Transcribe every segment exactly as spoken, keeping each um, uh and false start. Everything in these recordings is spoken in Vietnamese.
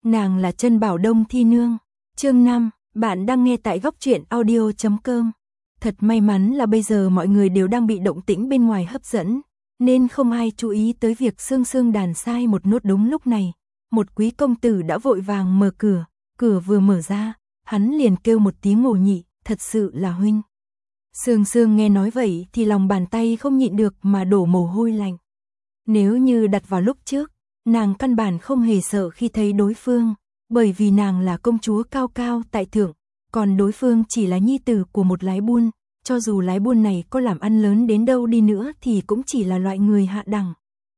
Nàng là Trân Bảo Đông Thi Nương. Chương năm, bạn đang nghe tại góc truyện audio chấm com. Thật may mắn là bây giờ mọi người đều đang bị động tĩnh bên ngoài hấp dẫn, nên không ai chú ý tới việc Sương Sương đàn sai một nốt. Đúng lúc này, một quý công tử đã vội vàng mở cửa, cửa vừa mở ra, hắn liền kêu một tiếng Ngô Nhị, thật sự là huynh. Sương Sương nghe nói vậy thì lòng bàn tay không nhịn được mà đổ mồ hôi lạnh. Nếu như đặt vào lúc trước, nàng căn bản không hề sợ khi thấy đối phương, bởi vì nàng là công chúa cao cao tại thượng, còn đối phương chỉ là nhi tử của một lái buôn, cho dù lái buôn này có làm ăn lớn đến đâu đi nữa thì cũng chỉ là loại người hạ đẳng.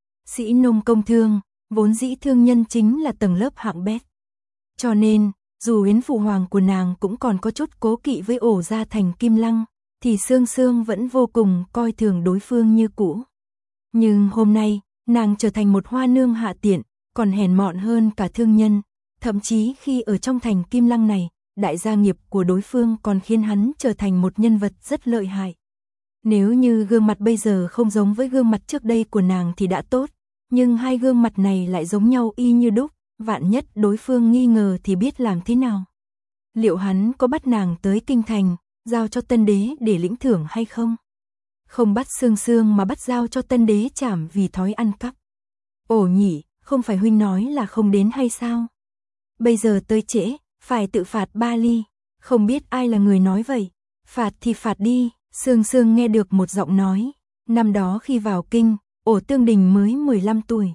Sĩ nông công thương, vốn dĩ thương nhân chính là tầng lớp hạng bét. Cho nên, dù Yến phụ hoàng của nàng cũng còn có chút cố kỵ với ổ gia Thành Kim Lăng, thì Sương Sương vẫn vô cùng coi thường đối phương như cũ. Nhưng hôm nay, nàng trở thành một hoa nương hạ tiện, còn hèn mọn hơn cả thương nhân, thậm chí khi ở trong thành Kim Lăng này, đại gia nghiệp của đối phương còn khiến hắn trở thành một nhân vật rất lợi hại. Nếu như gương mặt bây giờ không giống với gương mặt trước đây của nàng thì đã tốt, nhưng hai gương mặt này lại giống nhau y như đúc, vạn nhất đối phương nghi ngờ thì biết làm thế nào. Liệu hắn có bắt nàng tới kinh thành, giao cho tân đế để lĩnh thưởng hay không? Không bắt Sương Sương mà bắt giao cho tân đế trảm vì thói ăn cắp. Ồ Nhị, không phải huynh nói là không đến hay sao? Bây giờ tới trễ, phải tự phạt ba ly. Không biết ai là người nói vậy. Phạt thì phạt đi. Sương Sương nghe được một giọng nói. Năm đó khi vào kinh, Ổ Tương Đình mới mười lăm tuổi.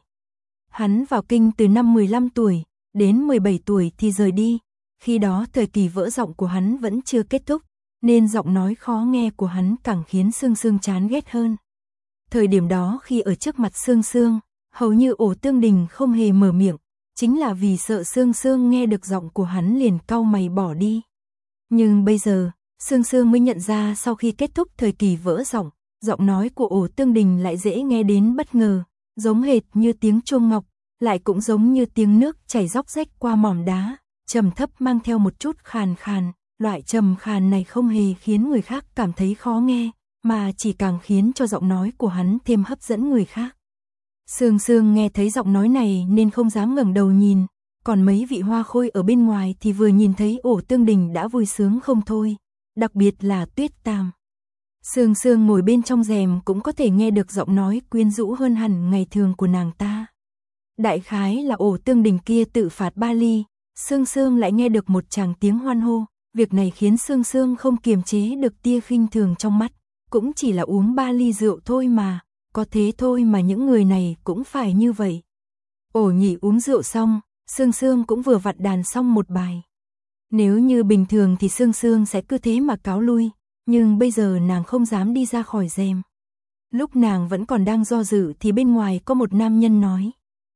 Hắn vào kinh từ năm mười lăm tuổi, đến mười bảy tuổi thì rời đi. Khi đó thời kỳ vỡ giọng của hắn vẫn chưa kết thúc, nên giọng nói khó nghe của hắn càng khiến Sương Sương chán ghét hơn. Thời điểm đó khi ở trước mặt Sương Sương, hầu như Ổ Tương Đình không hề mở miệng, chính là vì sợ Sương Sương nghe được giọng của hắn liền cau mày bỏ đi. Nhưng bây giờ, Sương Sương mới nhận ra sau khi kết thúc thời kỳ vỡ giọng, giọng nói của Ổ Tương Đình lại dễ nghe đến bất ngờ, giống hệt như tiếng chuông ngọc, lại cũng giống như tiếng nước chảy róc rách qua mỏm đá, trầm thấp mang theo một chút khàn khàn. Loại trầm khàn này không hề khiến người khác cảm thấy khó nghe, mà chỉ càng khiến cho giọng nói của hắn thêm hấp dẫn người khác. Sương Sương nghe thấy giọng nói này nên không dám ngẩng đầu nhìn, còn mấy vị hoa khôi ở bên ngoài thì vừa nhìn thấy Ổ Tương Đình đã vui sướng không thôi, đặc biệt là Tuyết Tam. Sương Sương ngồi bên trong rèm cũng có thể nghe được giọng nói quyến rũ hơn hẳn ngày thường của nàng ta. Đại khái là Ổ Tương Đình kia tự phạt ba ly, Sương Sương lại nghe được một tràng tiếng hoan hô. Việc này khiến Sương Sương không kiềm chế được tia khinh thường trong mắt, cũng chỉ là uống ba ly rượu thôi mà, có thế thôi mà những người này cũng phải như vậy. Ổ Nhị uống rượu xong, Sương Sương cũng vừa vặn đàn xong một bài. Nếu như bình thường thì Sương Sương sẽ cứ thế mà cáo lui, nhưng bây giờ nàng không dám đi ra khỏi rèm. Lúc nàng vẫn còn đang do dự thì bên ngoài có một nam nhân nói: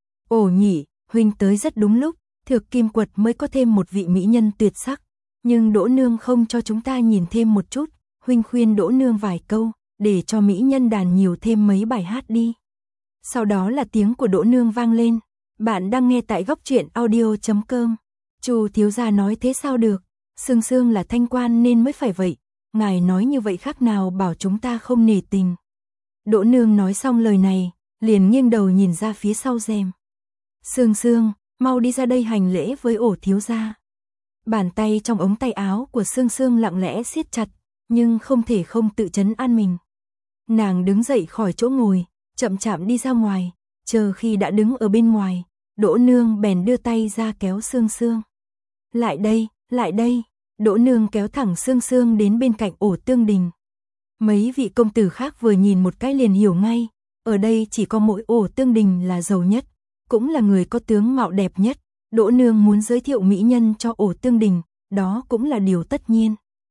Ổ Nhị, huynh tới rất đúng lúc, Thược Kim Quật mới có thêm một vị mỹ nhân tuyệt sắc. Nhưng Đỗ Nương không cho chúng ta nhìn thêm một chút, huynh khuyên Đỗ Nương vài câu, để cho mỹ nhân đàn nhiều thêm mấy bài hát đi. Sau đó là tiếng của Đỗ Nương vang lên, bạn đang nghe tại góc truyện audio chấm com. Chu thiếu gia nói thế sao được, Sương Sương là thanh quan nên mới phải vậy, ngài nói như vậy khác nào bảo chúng ta không nể tình. Đỗ Nương nói xong lời này, liền nghiêng đầu nhìn ra phía sau rèm. Sương Sương, mau đi ra đây hành lễ với Ổ thiếu gia. Bàn tay trong ống tay áo của Sương Sương lặng lẽ siết chặt, nhưng không thể không tự trấn an mình. Nàng đứng dậy khỏi chỗ ngồi, chậm chạp đi ra ngoài, chờ khi đã đứng ở bên ngoài, Đỗ Nương bèn đưa tay ra kéo Sương Sương. Lại đây, lại đây, Đỗ Nương kéo thẳng Sương Sương đến bên cạnh Ổ Tương Đình. Mấy vị công tử khác vừa nhìn một cái liền hiểu ngay, ở đây chỉ có mỗi Ổ Tương Đình là giàu nhất, cũng là người có tướng mạo đẹp nhất. Đỗ Nương muốn giới thiệu mỹ nhân cho Ổ Tương Đình, đó cũng là điều tất nhiên.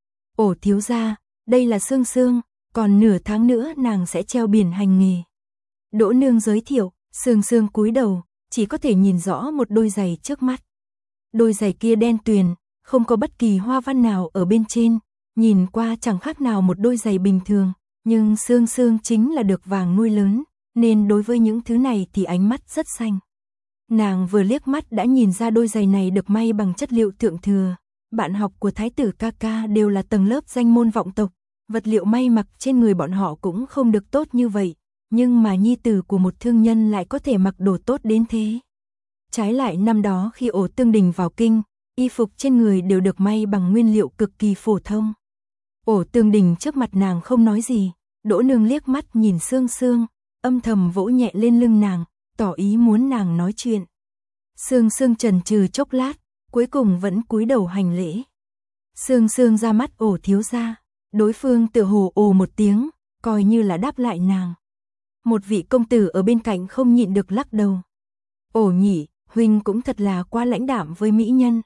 Ổ thiếu gia, đây là Sương Sương, còn nửa tháng nữa nàng sẽ treo biển hành nghề. Đỗ Nương giới thiệu, Sương Sương cúi đầu, chỉ có thể nhìn rõ một đôi giày trước mắt. Đôi giày kia đen tuyền, không có bất kỳ hoa văn nào ở bên trên, nhìn qua chẳng khác nào một đôi giày bình thường, nhưng Sương Sương chính là được vàng nuôi lớn, nên đối với những thứ này thì ánh mắt rất xanh. Nàng vừa liếc mắt đã nhìn ra đôi giày này được may bằng chất liệu thượng thừa. Bạn học của thái tử ca ca đều là tầng lớp danh môn vọng tộc, vật liệu may mặc trên người bọn họ cũng không được tốt như vậy, nhưng mà nhi tử của một thương nhân lại có thể mặc đồ tốt đến thế. Trái lại năm đó khi Ổ Tương Đình vào kinh, y phục trên người đều được may bằng nguyên liệu cực kỳ phổ thông. Ổ Tương Đình trước mặt nàng không nói gì, Đỗ Nương liếc mắt nhìn Sương Sương, âm thầm vỗ nhẹ lên lưng nàng, tỏ ý muốn nàng nói chuyện. Sương Sương chần chừ chốc lát, cuối cùng vẫn cúi đầu hành lễ. Sương Sương ra mắt Ổ thiếu gia, đối phương tựa hồ ồ một tiếng, coi như là đáp lại nàng. Một vị công tử ở bên cạnh không nhịn được lắc đầu. Ổ nhị, huynh cũng thật là quá lãnh đạm với mỹ nhân.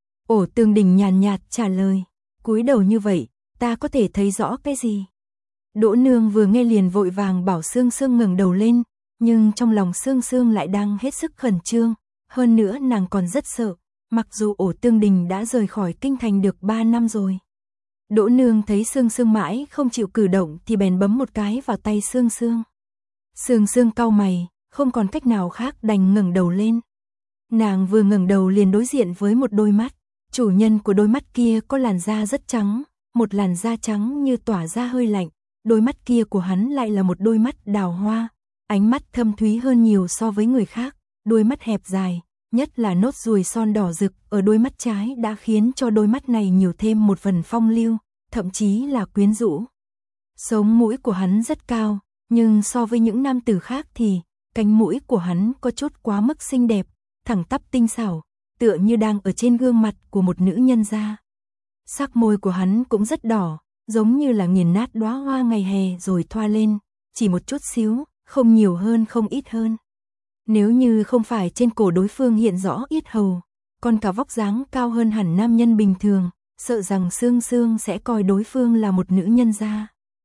Ổ Tương Đình nhàn nhạt trả lời, cúi đầu như vậy, ta có thể thấy rõ cái gì? Đỗ Nương vừa nghe liền vội vàng bảo Sương Sương ngẩng đầu lên, nhưng trong lòng Sương Sương lại đang hết sức khẩn trương, hơn nữa nàng còn rất sợ, mặc dù Ổ Tương Đình đã rời khỏi kinh thành được ba năm rồi. Đỗ Nương thấy Sương Sương mãi không chịu cử động thì bèn bấm một cái vào tay Sương Sương. Sương Sương cau mày, không còn cách nào khác đành ngẩng đầu lên. Nàng vừa ngẩng đầu liền đối diện với một đôi mắt, chủ nhân của đôi mắt kia có làn da rất trắng, một làn da trắng như tỏa ra hơi lạnh, đôi mắt kia của hắn lại là một đôi mắt đào hoa, ánh mắt thâm thúy hơn nhiều so với người khác, đôi mắt hẹp dài, nhất là nốt ruồi son đỏ rực ở đôi mắt trái đã khiến cho đôi mắt này nhiều thêm một phần phong lưu, thậm chí là quyến rũ. Sống mũi của hắn rất cao, nhưng so với những nam tử khác thì cánh mũi của hắn có chút quá mức xinh đẹp, thẳng tắp tinh xảo, tựa như đang ở trên gương mặt của một nữ nhân gia. Sắc môi của hắn cũng rất đỏ, giống như là nghiền nát đóa hoa ngày hè rồi thoa lên, chỉ một chút xíu, không nhiều hơn không ít hơn. Nếu như không phải trên cổ đối phương hiện rõ yết hầu, còn cả vóc dáng cao hơn hẳn nam nhân bình thường, sợ rằng Sương Sương sẽ coi đối phương là một nữ nhân gia.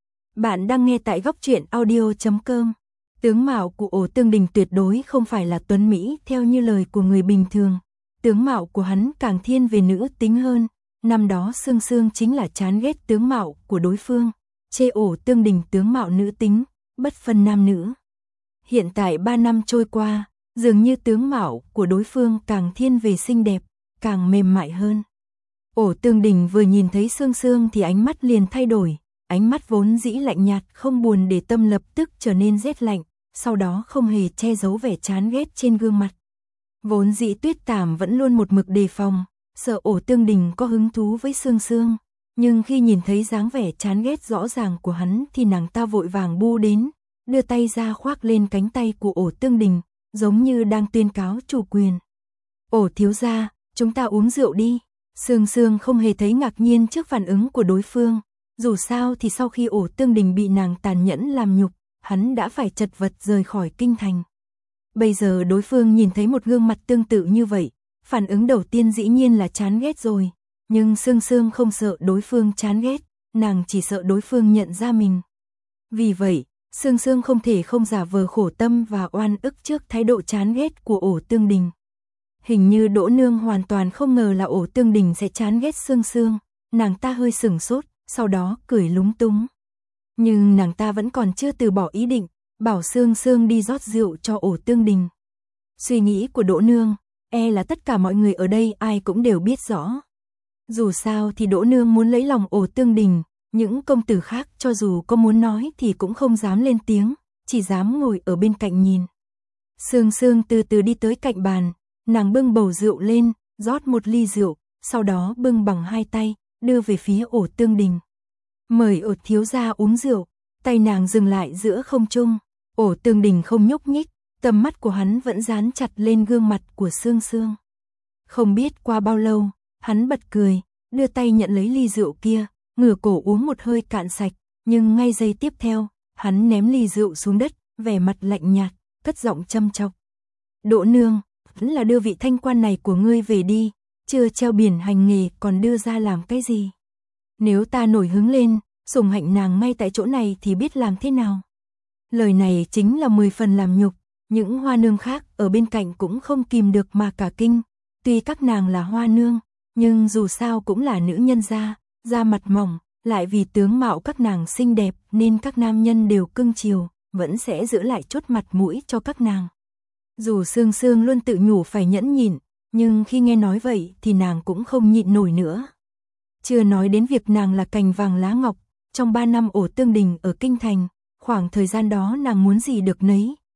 Bạn đang nghe tại góc truyện audio chấm com. Tướng mạo của Ổ Tương Đình tuyệt đối không phải là tuấn mỹ theo như lời của người bình thường. Tướng mạo của hắn càng thiên về nữ tính hơn. Năm đó Sương Sương chính là chán ghét tướng mạo của đối phương, chê Ổ Tương Đình tướng mạo nữ tính, bất phân nam nữ. Hiện tại ba năm trôi qua, dường như tướng mạo của đối phương càng thiên về xinh đẹp, càng mềm mại hơn. Ổ Tương Đình vừa nhìn thấy Sương Sương thì ánh mắt liền thay đổi, ánh mắt vốn dĩ lạnh nhạt không buồn để tâm lập tức trở nên rét lạnh, sau đó không hề che giấu vẻ chán ghét trên gương mặt. Vốn dĩ Tuyết Tàm vẫn luôn một mực đề phòng, sợ Ổ Tương Đình có hứng thú với Sương Sương, nhưng khi nhìn thấy dáng vẻ chán ghét rõ ràng của hắn thì nàng ta vội vàng bu đến, đưa tay ra khoác lên cánh tay của Ổ Tương Đình, giống như đang tuyên cáo chủ quyền. Ổ thiếu gia, chúng ta uống rượu đi. Sương Sương không hề thấy ngạc nhiên trước phản ứng của đối phương, dù sao thì sau khi Ổ Tương Đình bị nàng tàn nhẫn làm nhục, hắn đã phải chật vật rời khỏi kinh thành. Bây giờ đối phương nhìn thấy một gương mặt tương tự như vậy, phản ứng đầu tiên dĩ nhiên là chán ghét rồi, nhưng Sương Sương không sợ đối phương chán ghét, nàng chỉ sợ đối phương nhận ra mình. Vì vậy, Sương Sương không thể không giả vờ khổ tâm và oan ức trước thái độ chán ghét của Ổ Tương Đình. Hình như Đỗ Nương hoàn toàn không ngờ là Ổ Tương Đình sẽ chán ghét Sương Sương, nàng ta hơi sửng sốt, sau đó cười lúng túng. Nhưng nàng ta vẫn còn chưa từ bỏ ý định, bảo Sương Sương đi rót rượu cho Ổ Tương Đình. Suy nghĩ của Đỗ Nương, e là tất cả mọi người ở đây ai cũng đều biết rõ. Dù sao thì Đỗ Nương muốn lấy lòng Ổ Tương Đình, những công tử khác cho dù có muốn nói thì cũng không dám lên tiếng, chỉ dám ngồi ở bên cạnh nhìn. Sương Sương từ từ đi tới cạnh bàn, nàng bưng bầu rượu lên, rót một ly rượu, sau đó bưng bằng hai tay, đưa về phía Ổ Tương Đình. Mời Ổ thiếu gia uống rượu, tay nàng dừng lại giữa không trung, Ổ Tương Đình không nhúc nhích, tầm mắt của hắn vẫn dán chặt lên gương mặt của Sương Sương. Không biết qua bao lâu, hắn bật cười, đưa tay nhận lấy ly rượu kia, ngửa cổ uống một hơi cạn sạch, nhưng ngay giây tiếp theo, hắn ném ly rượu xuống đất, vẻ mặt lạnh nhạt, cất giọng châm chọc. Đỗ Nương, vẫn là đưa vị thanh quan này của ngươi về đi, chưa treo biển hành nghề còn đưa ra làm cái gì? Nếu ta nổi hứng lên, sủng hạnh nàng ngay tại chỗ này thì biết làm thế nào? Lời này chính là mười phần làm nhục, những hoa nương khác ở bên cạnh cũng không kìm được mà cả kinh, tuy các nàng là hoa nương, nhưng dù sao cũng là nữ nhân gia, da mặt mỏng, lại vì tướng mạo các nàng xinh đẹp nên các nam nhân đều cưng chiều, vẫn sẽ giữ lại chút mặt mũi cho các nàng. Dù Sương Sương luôn tự nhủ phải nhẫn nhịn, nhưng khi nghe nói vậy thì nàng cũng không nhịn nổi nữa. Chưa nói đến việc nàng là cành vàng lá ngọc, trong ba năm Ổ Tương Đình ở kinh thành, khoảng thời gian đó nàng muốn gì được nấy,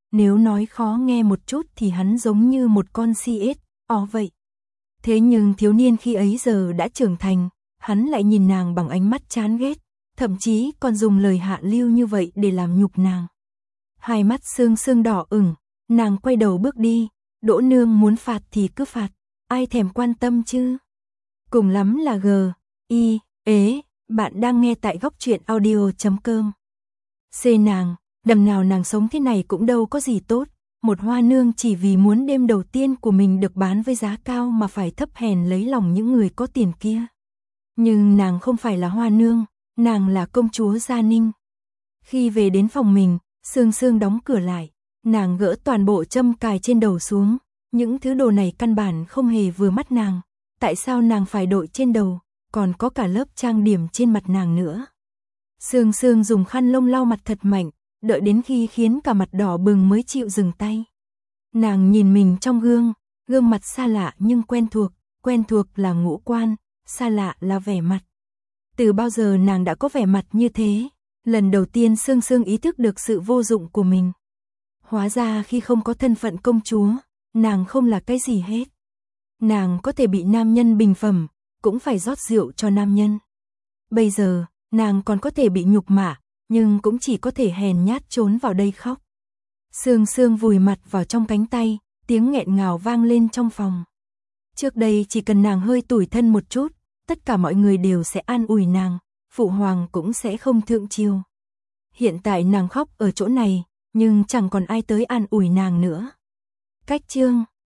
nếu nói khó nghe một chút thì hắn giống như một con si ếch, ó vậy. Thế nhưng thiếu niên khi ấy giờ đã trưởng thành, hắn lại nhìn nàng bằng ánh mắt chán ghét, thậm chí còn dùng lời hạ lưu như vậy để làm nhục nàng. Hai mắt Sương Sương đỏ ửng, nàng quay đầu bước đi, Đỗ nương muốn phạt thì cứ phạt, ai thèm quan tâm chứ. Cùng lắm là g, i, ế, bạn đang nghe tại góc truyện audio chấm com. C nàng, đằng nào nàng sống thế này cũng đâu có gì tốt, một hoa nương chỉ vì muốn đêm đầu tiên của mình được bán với giá cao mà phải thấp hèn lấy lòng những người có tiền kia. Nhưng nàng không phải là hoa nương, nàng là công chúa Gia Ninh. Khi về đến phòng mình, Sương Sương đóng cửa lại, nàng gỡ toàn bộ châm cài trên đầu xuống, những thứ đồ này căn bản không hề vừa mắt nàng, tại sao nàng phải đội trên đầu, còn có cả lớp trang điểm trên mặt nàng nữa. Sương Sương dùng khăn lông lau mặt thật mạnh, đợi đến khi khiến cả mặt đỏ bừng mới chịu dừng tay. Nàng nhìn mình trong gương, gương mặt xa lạ nhưng quen thuộc, quen thuộc là ngũ quan, xa lạ là vẻ mặt. Từ bao giờ nàng đã có vẻ mặt như thế? Lần đầu tiên Sương Sương ý thức được sự vô dụng của mình. Hóa ra khi không có thân phận công chúa, nàng không là cái gì hết. Nàng có thể bị nam nhân bình phẩm, cũng phải rót rượu cho nam nhân. Bây giờ, nàng còn có thể bị nhục mạ, nhưng cũng chỉ có thể hèn nhát trốn vào đây khóc. Sương Sương vùi mặt vào trong cánh tay, tiếng nghẹn ngào vang lên trong phòng. Trước đây chỉ cần nàng hơi tủi thân một chút, tất cả mọi người đều sẽ an ủi nàng, phụ hoàng cũng sẽ không thượng triều. Hiện tại nàng khóc ở chỗ này, nhưng chẳng còn ai tới an ủi nàng nữa. Cách chương